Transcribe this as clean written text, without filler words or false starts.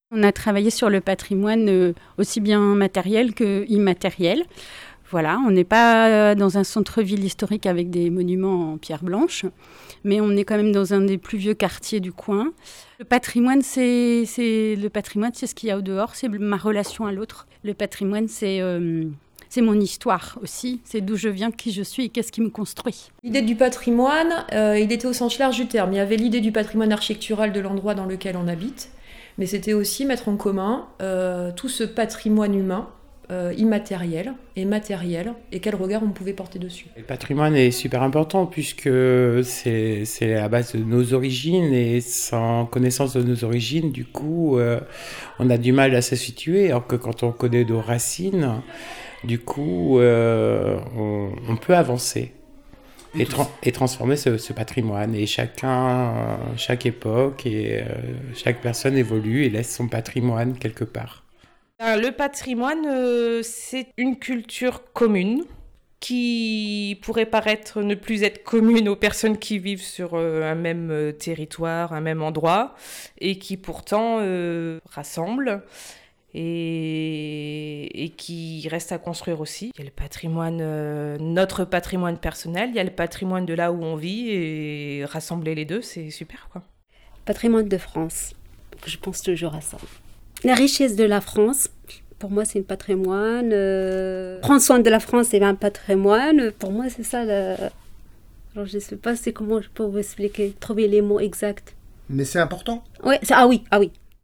On a travaillé sur le patrimoine aussi bien matériel que immatériel. Voilà, on n'est pas dans un centre-ville historique avec des monuments en pierre blanche, mais on est quand même dans un des plus vieux quartiers du coin. Le patrimoine, c'est ce qu'il y a au dehors, c'est ma relation à l'autre. Le patrimoine, c'est mon histoire aussi, c'est d'où je viens, qui je suis et qu'est-ce qui me construit. L'idée du patrimoine, il était au sens large du terme. Il y avait l'idée du patrimoine architectural de l'endroit dans lequel on habite, mais c'était aussi mettre en commun tout ce patrimoine humain, immatériel et matériel, et quel regard on pouvait porter dessus. Le patrimoine est super important puisque c'est la base de nos origines, et sans connaissance de nos origines, du coup, on a du mal à se situer, alors que quand on connaît nos racines, du coup, on peut avancer et transformer ce patrimoine. Et chaque époque et chaque personne évolue et laisse son patrimoine quelque part. Le patrimoine, c'est une culture commune qui pourrait paraître ne plus être commune aux personnes qui vivent sur un même territoire, un même endroit, et qui pourtant rassemble et qui reste à construire aussi. Il y a le patrimoine, notre patrimoine personnel, il y a le patrimoine de là où on vit, et rassembler les deux, c'est super, quoi. Patrimoine de France, je pense toujours à ça. La richesse de la France, pour moi, c'est un patrimoine. Prendre soin de la France, c'est un patrimoine. Pour moi, c'est ça. Alors, je ne sais pas comment je peux vous expliquer, trouver les mots exacts. Mais c'est important. Ouais, ah oui, ah oui.